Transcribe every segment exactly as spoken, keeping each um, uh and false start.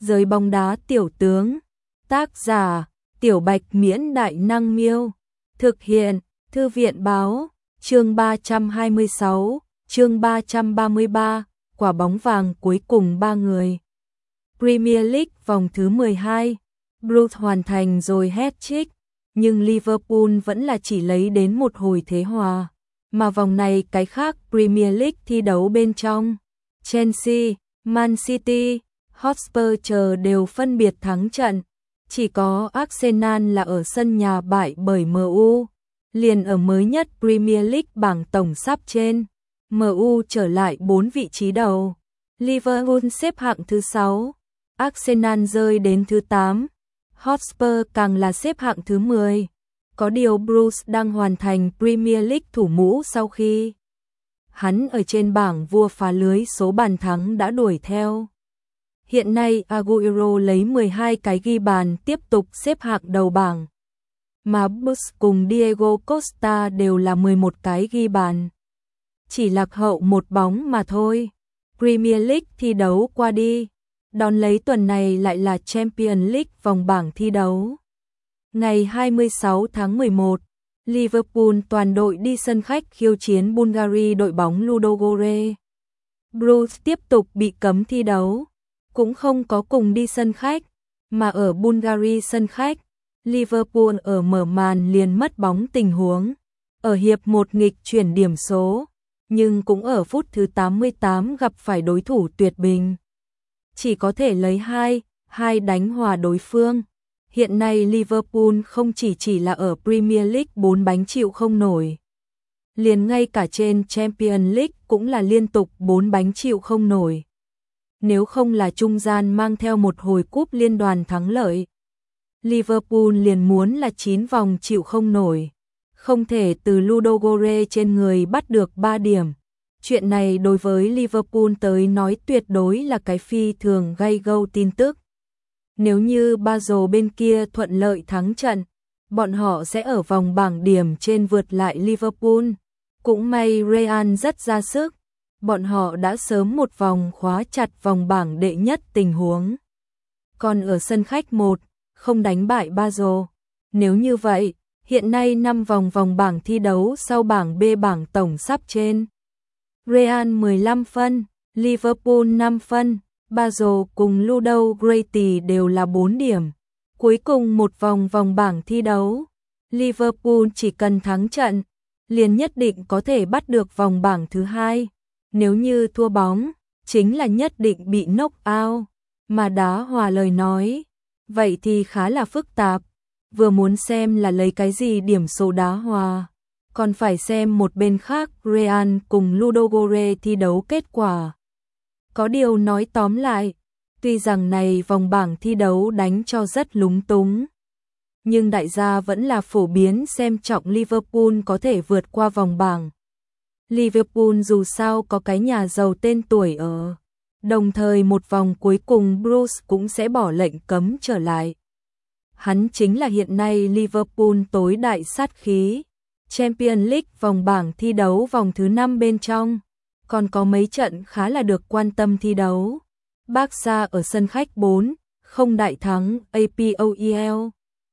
Giới bóng đá tiểu tướng. Tác giả: Tiểu Bạch Miễn Đại Năng Miêu. Thực hiện: Thư viện báo. Chương ba trăm hai mươi sáu, chương ba trăm ba mươi ba, quả bóng vàng cuối cùng ba người. Premier League vòng thứ mười hai, Bruce hoàn thành rồi hat-trick, nhưng Liverpool vẫn là chỉ lấy đến một hồi thế hòa, mà vòng này cái khác Premier League thi đấu bên trong, Chelsea, Man City, Hotspur chờ đều phân biệt thắng trận, chỉ có Arsenal là ở sân nhà bại bởi em u. Liền ở mới nhất Premier League bảng tổng sắp trên, em u trở lại bốn vị trí đầu, Liverpool xếp hạng thứ sáu, Arsenal rơi đến thứ tám, Hotspur càng là xếp hạng thứ mười. Có điều Bruce đang hoàn thành Premier League thủ mũ sau khi hắn ở trên bảng vua phá lưới số bàn thắng đã đuổi theo. Hiện nay Aguero lấy mười hai cái ghi bàn tiếp tục xếp hạng đầu bảng, mà Bruce cùng Diego Costa đều là mười một cái ghi bàn. Chỉ lạc hậu một bóng mà thôi. Premier League thi đấu qua đi, đón lấy tuần này lại là Champions League vòng bảng thi đấu. Ngày hai mươi sáu tháng mười một, Liverpool toàn đội đi sân khách khiêu chiến Bulgaria đội bóng Ludogorets. Bruce tiếp tục bị cấm thi đấu, cũng không có cùng đi sân khách, mà ở Bulgaria sân khách, Liverpool ở mở màn liền mất bóng tình huống, ở hiệp một nghịch chuyển điểm số, nhưng cũng ở phút thứ tám mươi tám gặp phải đối thủ tuyệt bình, chỉ có thể lấy hai hai đánh hòa đối phương. Hiện nay Liverpool không chỉ chỉ là ở Premier League bốn bánh chịu không nổi, liền ngay cả trên Champions League cũng là liên tục bốn bánh chịu không nổi. Nếu không là trung gian mang theo một hồi cúp liên đoàn thắng lợi, Liverpool liền muốn là chín vòng chịu không nổi, không thể từ Ludogorets trên người bắt được ba điểm. Chuyện này đối với Liverpool tới nói tuyệt đối là cái phi thường gay go tin tức. Nếu như Basel bên kia thuận lợi thắng trận, bọn họ sẽ ở vòng bảng điểm trên vượt lại Liverpool. Cũng may Real rất ra sức, bọn họ đã sớm một vòng khóa chặt vòng bảng đệ nhất tình huống. Còn ở sân khách một, không đánh bại Basel. Nếu như vậy, hiện nay năm vòng vòng bảng thi đấu sau bảng B bảng tổng sắp trên. Real mười lăm phân, Liverpool năm phân, Basel cùng Ludogorets đều là bốn điểm. Cuối cùng một vòng vòng bảng thi đấu, Liverpool chỉ cần thắng trận, liền nhất định có thể bắt được vòng bảng thứ hai. Nếu như thua bóng, chính là nhất định bị knock out, mà đá hòa lời nói, vậy thì khá là phức tạp. Vừa muốn xem là lấy cái gì điểm số đá hòa, còn phải xem một bên khác Real cùng Ludogorets thi đấu kết quả. Có điều nói tóm lại, tuy rằng này vòng bảng thi đấu đánh cho rất lúng túng, nhưng đại gia vẫn là phổ biến xem trọng Liverpool có thể vượt qua vòng bảng. Liverpool dù sao có cái nhà giàu tên tuổi ở, đồng thời một vòng cuối cùng Bruce cũng sẽ bỏ lệnh cấm trở lại. Hắn chính là hiện nay Liverpool tối đại sát khí. Champions League vòng bảng thi đấu vòng thứ năm bên trong, còn có mấy trận khá là được quan tâm thi đấu. Barca ở sân khách bốn không đại thắng a pê o e lờ.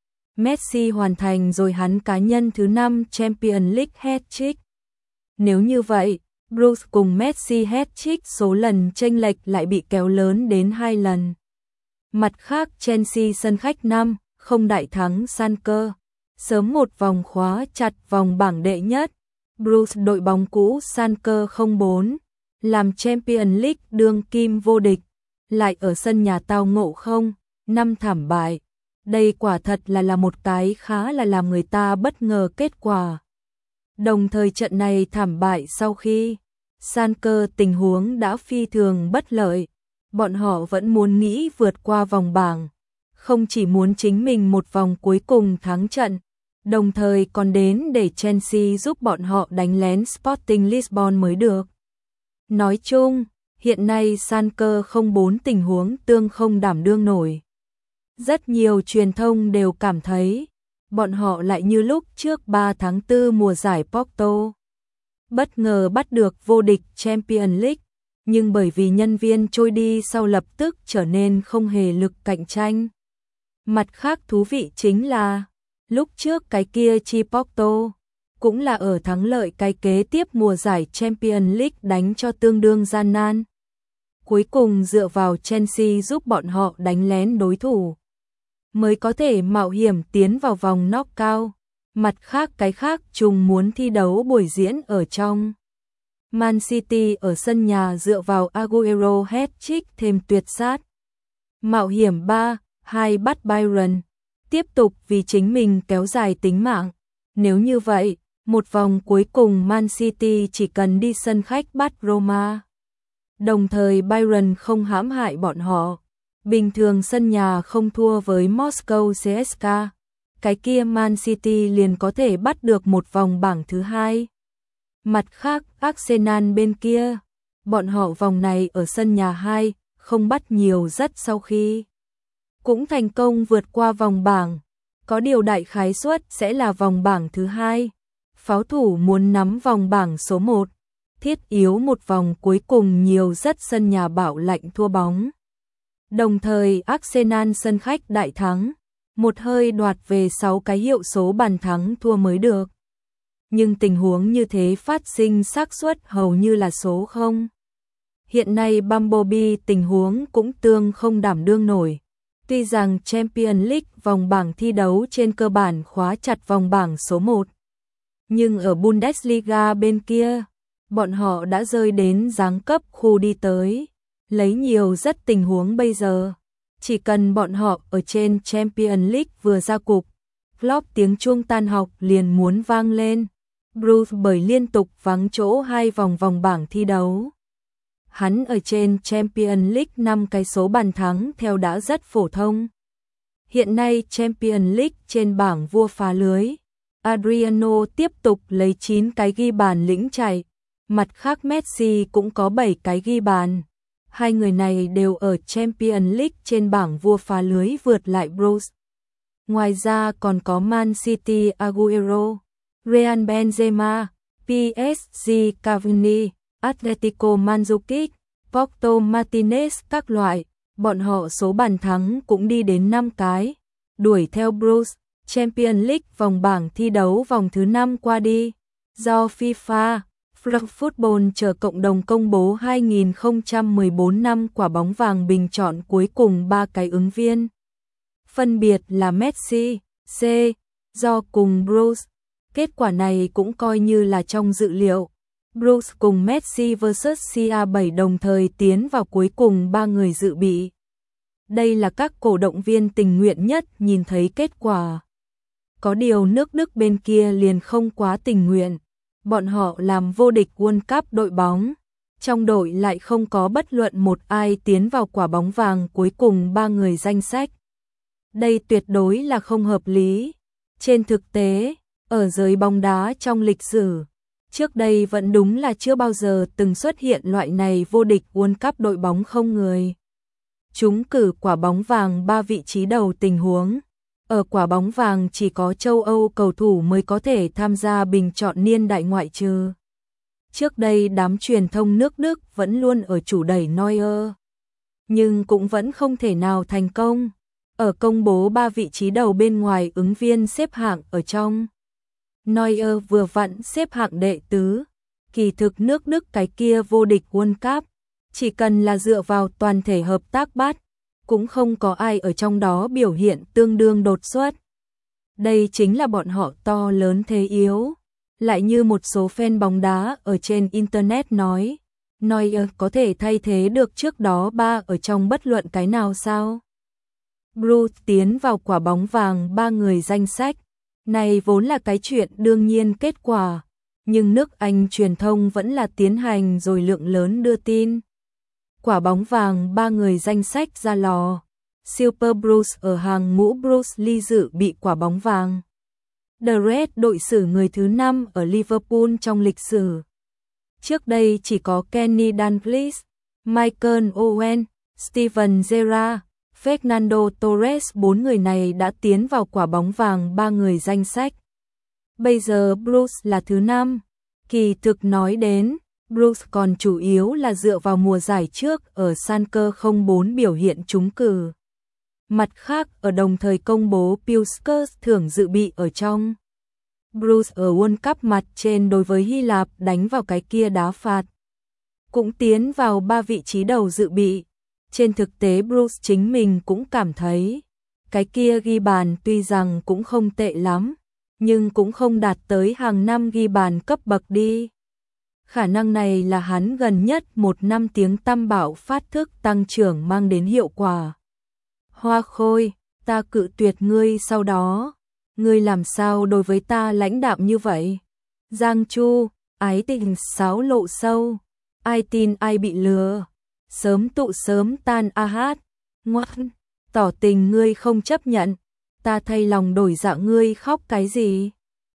Messi hoàn thành rồi hắn cá nhân thứ năm Champions League hat-trick. Nếu như vậy, Bruce cùng Messi hat-trick số lần chênh lệch lại bị kéo lớn đến hai lần. Mặt khác Chelsea sân khách năm không đại thắng Schalke, sớm một vòng khóa chặt vòng bảng đệ nhất. Bruce đội bóng cũ Schalke không bốn, làm Champions League đương kim vô địch, lại ở sân nhà tao ngộ không năm thảm bại. Đây quả thật là là một cái khá là làm người ta bất ngờ kết quả. Đồng thời trận này thảm bại sau khi Schalke tình huống đã phi thường bất lợi, bọn họ vẫn muốn nghĩ vượt qua vòng bảng, không chỉ muốn chính mình một vòng cuối cùng thắng trận, đồng thời còn đến để Chelsea giúp bọn họ đánh lén Sporting Lisbon mới được. Nói chung, hiện nay Schalke không bốn tình huống tương không đảm đương nổi. Rất nhiều truyền thông đều cảm thấy, bọn họ lại như lúc trước ba tháng tư mùa giải Porto. Bất ngờ bắt được vô địch Champions League, nhưng bởi vì nhân viên trôi đi sau lập tức trở nên không hề lực cạnh tranh. Mặt khác thú vị chính là, lúc trước cái kia Chi Porto cũng là ở thắng lợi cái kế tiếp mùa giải Champions League đánh cho tương đương gian nan. Cuối cùng dựa vào Chelsea giúp bọn họ đánh lén đối thủ, mới có thể mạo hiểm tiến vào vòng knock-out. Mặt khác cái khác chúng muốn thi đấu buổi diễn ở trong. Man City ở sân nhà dựa vào Aguero hat-trick thêm tuyệt sát. Mạo hiểm ba hai bắt Bayern, tiếp tục vì chính mình kéo dài tính mạng. Nếu như vậy, một vòng cuối cùng Man City chỉ cần đi sân khách bắt Roma. Đồng thời Bayern không hãm hại bọn họ. Bình thường sân nhà không thua với Moscow xê ét ca, cái kia Man City liền có thể bắt được một vòng bảng thứ hai. Mặt khác, Arsenal bên kia, bọn họ vòng này ở sân nhà hai, không bắt nhiều rất sau khi cũng thành công vượt qua vòng bảng, có điều đại khái suất sẽ là vòng bảng thứ hai. Pháo thủ muốn nắm vòng bảng số một, thiết yếu một vòng cuối cùng nhiều rất sân nhà bảo lạnh thua bóng. Đồng thời Arsenal sân khách đại thắng, một hơi đoạt về sáu cái hiệu số bàn thắng thua mới được. Nhưng tình huống như thế phát sinh xác suất hầu như là số không. Hiện nay Bumblebee tình huống cũng tương không đảm đương nổi. Tuy rằng Champions League vòng bảng thi đấu trên cơ bản khóa chặt vòng bảng số một, nhưng ở Bundesliga bên kia, bọn họ đã rơi đến giáng cấp khu đi tới. Lấy nhiều rất tình huống bây giờ, chỉ cần bọn họ ở trên Champions League vừa ra cục, Klopp tiếng chuông tan học liền muốn vang lên. Bruce bởi liên tục vắng chỗ hai vòng vòng bảng thi đấu. Hắn ở trên Champions League năm cái số bàn thắng theo đã rất phổ thông. Hiện nay Champions League trên bảng vua phá lưới, Adriano tiếp tục lấy chín cái ghi bàn lĩnh chạy, mặt khác Messi cũng có bảy cái ghi bàn. Hai người này đều ở Champions League trên bảng vua phá lưới vượt lại Bruce. Ngoài ra còn có Man City Aguero, Real Benzema, pê ét giê Cavani, Atletico Mandzukic, Porto Martinez các loại, bọn họ số bàn thắng cũng đi đến năm cái, đuổi theo Bruce. Champions League vòng bảng thi đấu vòng thứ năm qua đi, do FIFA Free Football chờ cộng đồng công bố hai không một bốn năm quả bóng vàng bình chọn cuối cùng ba cái ứng viên. Phân biệt là Messi, C, do cùng Bruce. Kết quả này cũng coi như là trong dự liệu. Bruce cùng Messi versus xê a bảy đồng thời tiến vào cuối cùng ba người dự bị. Đây là các cổ động viên tình nguyện nhất nhìn thấy kết quả. Có điều nước Đức bên kia liền không quá tình nguyện. Bọn họ làm vô địch World Cup đội bóng. Trong đội lại không có bất luận một ai tiến vào quả bóng vàng cuối cùng ba người danh sách. Đây tuyệt đối là không hợp lý. Trên thực tế, ở giới bóng đá trong lịch sử, trước đây vẫn đúng là chưa bao giờ từng xuất hiện loại này vô địch World Cup đội bóng không người. Chúng cử quả bóng vàng ba vị trí đầu tình huống. Ở quả bóng vàng chỉ có châu Âu cầu thủ mới có thể tham gia bình chọn niên đại ngoại trừ. Trước đây đám truyền thông nước Đức vẫn luôn ở chủ đẩy Neuer, nhưng cũng vẫn không thể nào thành công. Ở công bố ba vị trí đầu bên ngoài ứng viên xếp hạng ở trong, Neuer vừa vặn xếp hạng đệ tứ. Kỳ thực nước Đức cái kia vô địch World Cup, chỉ cần là dựa vào toàn thể hợp tác bắt, cũng không có ai ở trong đó biểu hiện tương đương đột xuất. Đây chính là bọn họ to lớn thế yếu. Lại như một số fan bóng đá ở trên Internet nói, Neuer có thể thay thế được trước đó ba ở trong bất luận cái nào sao? Bruce tiến vào quả bóng vàng ba người danh sách. Này vốn là cái chuyện đương nhiên kết quả, nhưng nước Anh truyền thông vẫn là tiến hành rồi lượng lớn đưa tin. Quả bóng vàng ba người danh sách ra lò. Super Bruce ở hàng ngũ Bruce Lee dự bị quả bóng vàng. The Red đội xử người thứ năm ở Liverpool trong lịch sử. Trước đây chỉ có Kenny Dalglish, Michael Owen, Steven Gerrard, Fernando Torres bốn người này đã tiến vào quả bóng vàng ba người danh sách. Bây giờ Bruce là thứ năm. Kỳ thực nói đến, Bruce còn chủ yếu là dựa vào mùa giải trước ở Schalke không bốn biểu hiện trúng cử. Mặt khác, ở đồng thời công bố Puskás thưởng dự bị ở trong. Bruce ở World Cup mặt trên đối với Hy Lạp đánh vào cái kia đá phạt, cũng tiến vào ba vị trí đầu dự bị. Trên thực tế Bruce chính mình cũng cảm thấy, cái kia ghi bàn tuy rằng cũng không tệ lắm, nhưng cũng không đạt tới hàng năm ghi bàn cấp bậc đi. Khả năng này là hắn gần nhất một năm tiếng tăm bạo phát thức tăng trưởng mang đến hiệu quả. Hoa Khôi, ta cự tuyệt ngươi sau đó, ngươi làm sao đối với ta lãnh đạm như vậy? Giang Chu, ái tình sáo lộ sâu, ai tin ai bị lừa, sớm tụ sớm tan a hát, ngoan, tỏ tình ngươi không chấp nhận, ta thay lòng đổi dạ ngươi khóc cái gì?